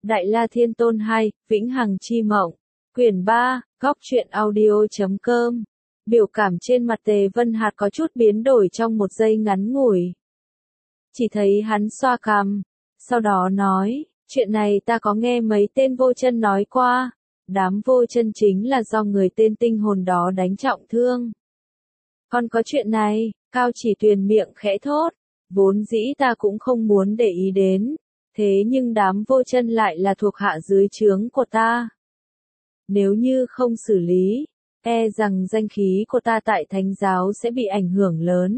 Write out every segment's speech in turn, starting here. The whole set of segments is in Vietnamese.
Đại La Thiên Tôn 2, Vĩnh Hằng Chi Mộng. Quyển 3, Góc truyện audio.com. Biểu cảm trên mặt Tề Vân Hạt có chút biến đổi trong một giây ngắn ngủi. Chỉ thấy hắn xoa cằm, sau đó nói, chuyện này ta có nghe mấy tên vô chân nói qua, đám vô chân chính là do người tên tinh hồn đó đánh trọng thương. Còn có chuyện này, Cao Chỉ Tuyền miệng khẽ thốt, vốn dĩ ta cũng không muốn để ý đến, thế nhưng đám vô chân lại là thuộc hạ dưới trướng của ta. Nếu như không xử lý, e rằng danh khí của ta tại thánh giáo sẽ bị ảnh hưởng lớn.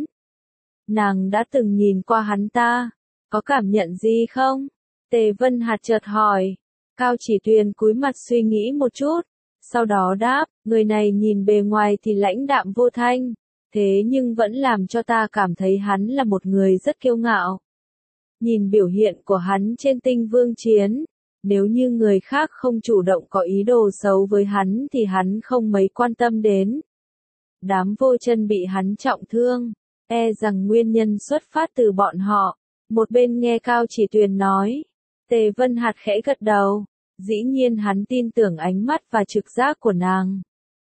Nàng đã từng nhìn qua hắn ta, có cảm nhận gì không? Tề Vân Hạt chợt hỏi. Cao Chỉ Tuyền cúi mặt suy nghĩ một chút, sau đó đáp, người này nhìn bề ngoài thì lãnh đạm vô thanh, thế nhưng vẫn làm cho ta cảm thấy hắn là một người rất kiêu ngạo. Nhìn biểu hiện của hắn trên Tinh Vương chiến, nếu như người khác không chủ động có ý đồ xấu với hắn thì hắn không mấy quan tâm đến. Đám vô chân bị hắn trọng thương, e rằng nguyên nhân xuất phát từ bọn họ. Một bên nghe Cao Chỉ Tuyền nói, Tề Vân Hạt khẽ gật đầu, dĩ nhiên hắn tin tưởng ánh mắt và trực giác của nàng.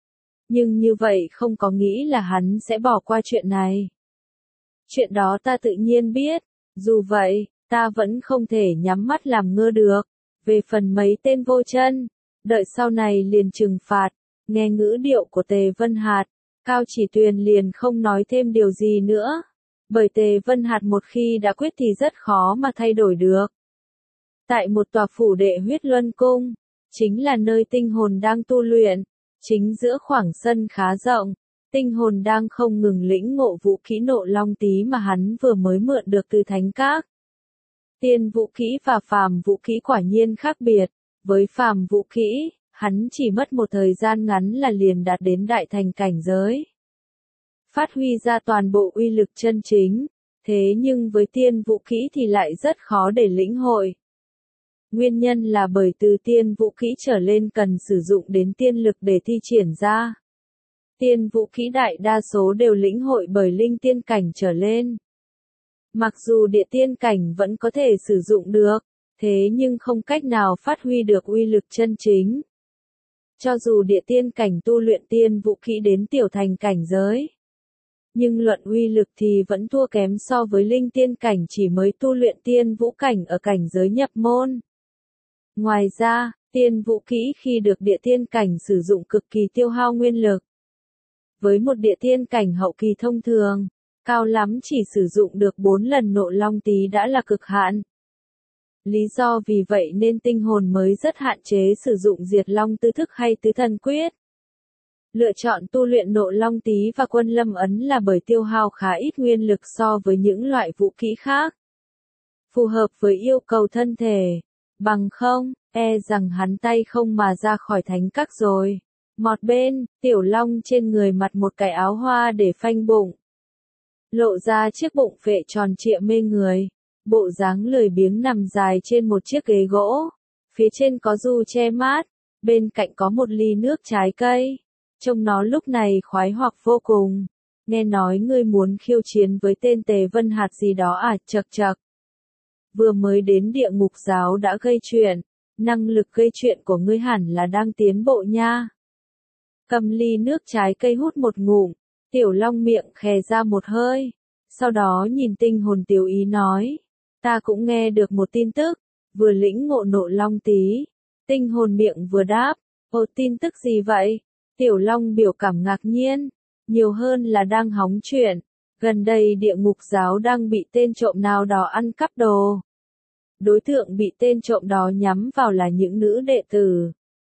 Nhưng như vậy không có nghĩ là hắn sẽ bỏ qua chuyện này. Chuyện đó ta tự nhiên biết, dù vậy, ta vẫn không thể nhắm mắt làm ngơ được. Về phần mấy tên vô chân, đợi sau này liền trừng phạt. Nghe ngữ điệu của Tề Vân Hạt, Cao Chỉ Tuyền liền không nói thêm điều gì nữa. Bởi Tề Vân Hạt một khi đã quyết thì rất khó mà thay đổi được. Tại một tòa phủ đệ huyết luân cung, chính là nơi tinh hồn đang tu luyện, chính giữa khoảng sân khá rộng, tinh hồn đang không ngừng lĩnh ngộ vũ khí Nộ Long Tí mà hắn vừa mới mượn được từ Thánh Các. Tiên vũ khí và phàm vũ khí quả nhiên khác biệt, với phàm vũ khí, hắn chỉ mất một thời gian ngắn là liền đạt đến đại thành cảnh giới. Phát huy ra toàn bộ uy lực chân chính, thế nhưng với tiên vũ khí thì lại rất khó để lĩnh hội. Nguyên nhân là bởi từ tiên vũ khí trở lên cần sử dụng đến tiên lực để thi triển ra. Tiên vũ khí đại đa số đều lĩnh hội bởi linh tiên cảnh trở lên. Mặc dù địa tiên cảnh vẫn có thể sử dụng được, thế nhưng không cách nào phát huy được uy lực chân chính. Cho dù địa tiên cảnh tu luyện tiên vũ khí đến tiểu thành cảnh giới, nhưng luận uy lực thì vẫn thua kém so với linh tiên cảnh chỉ mới tu luyện tiên vũ cảnh ở cảnh giới nhập môn. Ngoài ra, tiên vũ khí khi được địa tiên cảnh sử dụng cực kỳ tiêu hao nguyên lực. Với một địa tiên cảnh hậu kỳ thông thường, cao lắm chỉ sử dụng được 4 lần Nộ Long Tí đã là cực hạn. Lý do vì vậy nên tinh hồn mới rất hạn chế sử dụng Diệt Long Tứ Thức hay Tứ Thần Quyết. Lựa chọn tu luyện Nộ Long Tí và Quân Lâm Ấn là bởi tiêu hao khá ít nguyên lực so với những loại vũ khí khác. Phù hợp với yêu cầu thân thể, bằng không, e rằng hắn tay không mà ra khỏi Thánh Các rồi. Một bên, Tiểu Long trên người mặc một cái áo hoa để phanh bụng, lộ ra chiếc bụng phệ tròn trịa mê người, bộ dáng lười biếng nằm dài trên một chiếc ghế gỗ, phía trên có du che mát, bên cạnh có một ly nước trái cây, trông nó lúc này khoái hoặc vô cùng. Nghe nói ngươi muốn khiêu chiến với tên Tề Vân Hạt gì đó à? Chậc chậc. Vừa mới đến địa ngục giáo đã gây chuyện, năng lực gây chuyện của ngươi hẳn là đang tiến bộ nha. Cầm ly nước trái cây hút một ngụm, Tiểu Long miệng khè ra một hơi, sau đó nhìn tinh hồn Tiểu Ý nói, ta cũng nghe được một tin tức, vừa lĩnh ngộ Nộ Long Tí. Tinh hồn miệng vừa đáp, ồ, tin tức gì vậy? Tiểu Long biểu cảm ngạc nhiên, nhiều hơn là đang hóng chuyện, gần đây địa ngục giáo đang bị tên trộm nào đó ăn cắp đồ. Đối tượng bị tên trộm đó nhắm vào là những nữ đệ tử.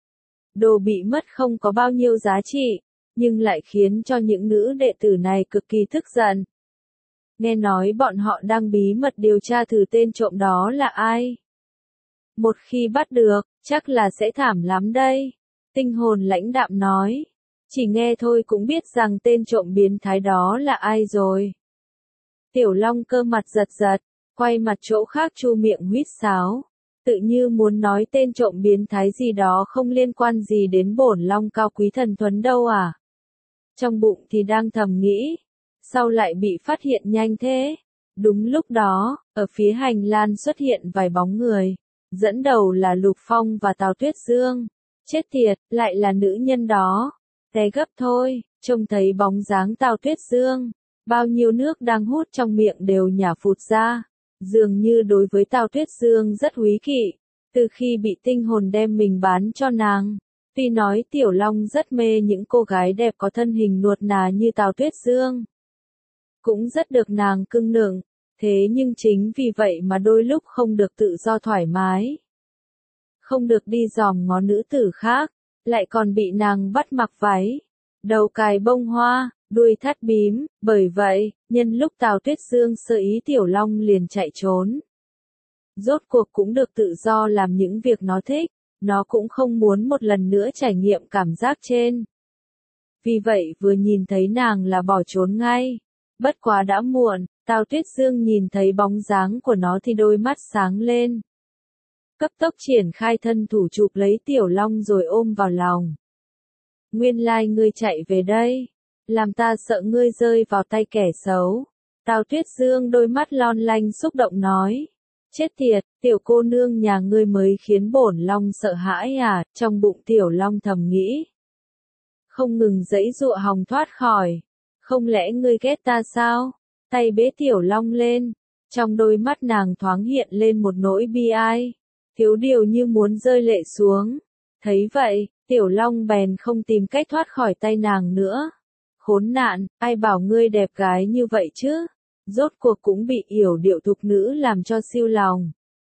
Đồ bị mất không có bao nhiêu giá trị, nhưng lại khiến cho những nữ đệ tử này cực kỳ tức giận. Nghe nói bọn họ đang bí mật điều tra thử tên trộm đó là ai. Một khi bắt được, chắc là sẽ thảm lắm đây. Tinh hồn lãnh đạm nói. Chỉ nghe thôi cũng biết rằng tên trộm biến thái đó là ai rồi. Tiểu Long cơ mặt giật giật, quay mặt chỗ khác chu miệng huýt sáo. Tự như muốn nói tên trộm biến thái gì đó không liên quan gì đến bổn Long cao quý thần thuần đâu à. Trong bụng thì đang thầm nghĩ, sao lại bị phát hiện nhanh thế? Đúng lúc đó, ở phía hành lang xuất hiện vài bóng người. Dẫn đầu là Lục Phong và Tào Tuyết Dương. Chết tiệt, lại là nữ nhân đó. Té gấp thôi, trông thấy bóng dáng Tào Tuyết Dương. Bao nhiêu nước đang hút trong miệng đều nhả phụt ra. Dường như đối với Tào Tuyết Dương rất húy kỵ. Từ khi bị tinh hồn đem mình bán cho nàng. Tuy nói Tiểu Long rất mê những cô gái đẹp có thân hình nuột nà như Tào Tuyết Dương. Cũng rất được nàng cưng nựng. Thế nhưng chính vì vậy mà đôi lúc không được tự do thoải mái. Không được đi dòm ngó nữ tử khác. Lại còn bị nàng bắt mặc váy. Đầu cài bông hoa, đuôi thắt bím. Bởi vậy, nhân lúc Tào Tuyết Dương sơ ý Tiểu Long liền chạy trốn. Rốt cuộc cũng được tự do làm những việc nó thích. Nó cũng không muốn một lần nữa trải nghiệm cảm giác trên. Vì vậy vừa nhìn thấy nàng là bỏ trốn ngay. Bất quá đã muộn, Tào Tuyết Dương nhìn thấy bóng dáng của nó thì đôi mắt sáng lên. Cấp tốc triển khai thân thủ chụp lấy Tiểu Long rồi ôm vào lòng. Nguyên lai ngươi chạy về đây. Làm ta sợ ngươi rơi vào tay kẻ xấu. Tào Tuyết Dương đôi mắt lon lanh xúc động nói. Chết tiệt, tiểu cô nương nhà ngươi mới khiến bổn Long sợ hãi à, trong bụng Tiểu Long thầm nghĩ. Không ngừng giãy giụa hòng thoát khỏi. Không lẽ ngươi ghét ta sao? Tay bế Tiểu Long lên. Trong đôi mắt nàng thoáng hiện lên một nỗi bi ai. Thiếu điều như muốn rơi lệ xuống. Thấy vậy, Tiểu Long bèn không tìm cách thoát khỏi tay nàng nữa. Khốn nạn, ai bảo ngươi đẹp gái như vậy chứ? Rốt cuộc cũng bị yểu điệu thục nữ làm cho siêu lòng.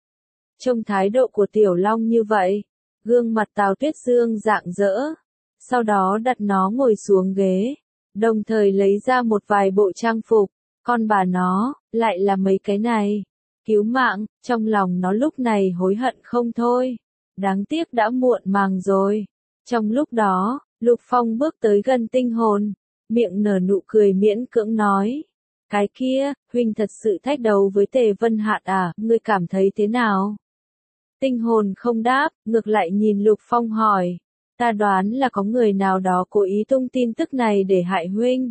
Trông thái độ của Tiểu Long như vậy, gương mặt Tào Tuyết Dương rạng rỡ. Sau đó đặt nó ngồi xuống ghế, đồng thời lấy ra một vài bộ trang phục. Con bà nó, lại là mấy cái này. Cứu mạng, trong lòng nó lúc này hối hận không thôi. Đáng tiếc đã muộn màng rồi. Trong lúc đó, Lục Phong bước tới gần tinh hồn, miệng nở nụ cười miễn cưỡng nói. Cái kia, huynh thật sự thách đấu với Tề Vân Hạt à, ngươi cảm thấy thế nào? Tinh hồn không đáp, ngược lại nhìn Lục Phong hỏi. Ta đoán là có người nào đó cố ý tung tin tức này để hại huynh.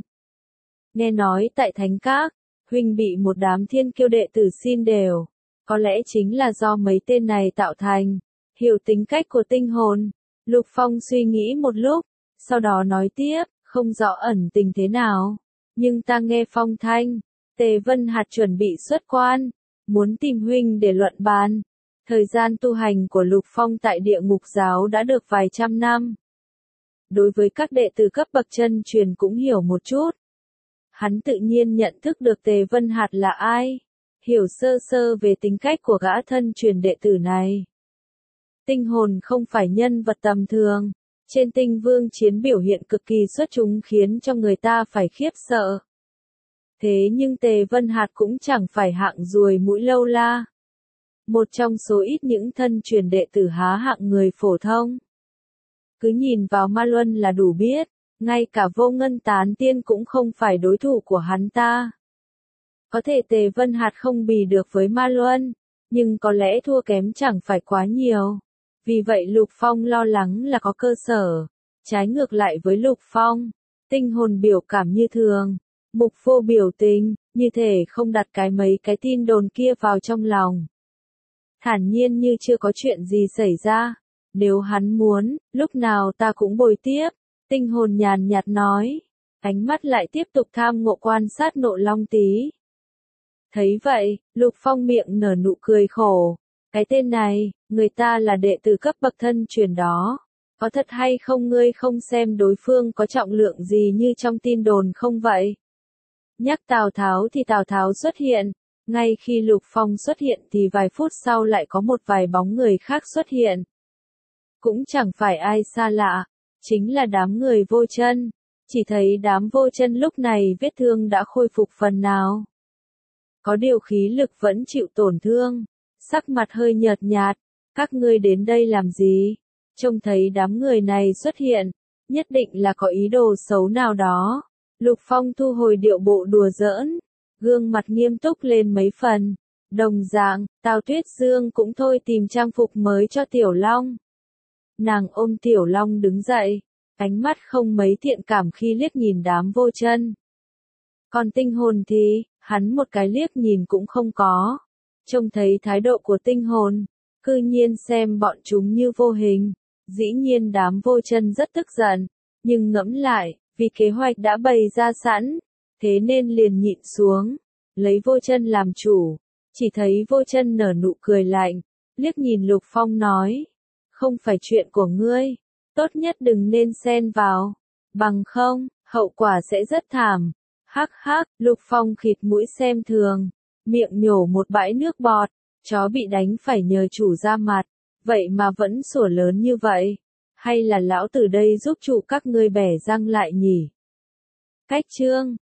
Nghe nói tại Thánh Các, huynh bị một đám thiên kiêu đệ tử xin đều. Có lẽ chính là do mấy tên này tạo thành. Hiểu tính cách của tinh hồn. Lục Phong suy nghĩ một lúc, sau đó nói tiếp, không rõ ẩn tình thế nào. Nhưng ta nghe phong thanh, Tề Vân Hạt chuẩn bị xuất quan, muốn tìm huynh để luận bàn. Thời gian tu hành của Lục Phong tại địa ngục giáo đã được vài trăm năm. Đối với các đệ tử cấp bậc chân truyền cũng hiểu một chút. Hắn tự nhiên nhận thức được Tề Vân Hạt là ai, hiểu sơ sơ về tính cách của gã thân truyền đệ tử này. Tinh hồn không phải nhân vật tầm thường. Trên Tinh Vương chiến biểu hiện cực kỳ xuất chúng khiến cho người ta phải khiếp sợ. Thế nhưng Tề Vân Hạt cũng chẳng phải hạng ruồi mũi lâu la. Một trong số ít những thân truyền đệ tử há hạng người phổ thông. Cứ nhìn vào Ma Luân là đủ biết, ngay cả Vô Ngân Tán Tiên cũng không phải đối thủ của hắn ta. Có thể Tề Vân Hạt không bì được với Ma Luân, nhưng có lẽ thua kém chẳng phải quá nhiều. Vì vậy Lục Phong lo lắng là có cơ sở. Trái ngược lại với Lục Phong, tinh hồn biểu cảm như thường, mục vô biểu tình, như thể không đặt mấy cái tin đồn kia vào trong lòng. Thản nhiên như chưa có chuyện gì xảy ra. Nếu hắn muốn, lúc nào ta cũng bồi tiếp. Tinh hồn nhàn nhạt nói. Ánh mắt lại tiếp tục tham ngộ quan sát Nộ Long Tí. Thấy vậy, Lục Phong miệng nở nụ cười khổ. Cái tên này, người ta là đệ tử cấp bậc thân truyền đó. Có thật hay không ngươi không xem đối phương có trọng lượng gì như trong tin đồn không vậy? Nhắc Tào Tháo thì Tào Tháo xuất hiện. Ngay khi Lục Phong xuất hiện thì vài phút sau lại có một vài bóng người khác xuất hiện. Cũng chẳng phải ai xa lạ, chính là đám người Vô Chân. Chỉ thấy đám Vô Chân lúc này vết thương đã khôi phục phần nào. Có điều khí lực vẫn chịu tổn thương. Sắc mặt hơi nhợt nhạt, các ngươi đến đây làm gì? Trông thấy đám người này xuất hiện, nhất định là có ý đồ xấu nào đó. Lục Phong thu hồi điệu bộ đùa giỡn, gương mặt nghiêm túc lên mấy phần. Đồng dạng, Tào Tuyết Dương cũng thôi tìm trang phục mới cho Tiểu Long. Nàng ôm Tiểu Long đứng dậy, ánh mắt không mấy thiện cảm khi liếc nhìn đám Vô Chân. Còn tinh hồn thì, hắn một cái liếc nhìn cũng không có. Trông thấy thái độ của tinh hồn, Cư nhiên xem bọn chúng như vô hình. Dĩ nhiên đám Vô Chân rất tức giận, nhưng ngẫm lại, vì kế hoạch đã bày ra sẵn, thế nên liền nhịn xuống, lấy Vô Chân làm chủ. Chỉ thấy Vô Chân nở nụ cười lạnh, liếc nhìn Lục Phong nói, không phải chuyện của ngươi, tốt nhất đừng nên xen vào, bằng không, hậu quả sẽ rất thảm. Hắc hắc, Lục Phong khịt mũi xem thường, miệng nhổ một bãi nước bọt, chó bị đánh phải nhờ chủ ra mặt, vậy mà vẫn sủa lớn như vậy, hay là lão tử đây giúp chủ các ngươi bẻ răng lại nhỉ? Cách chương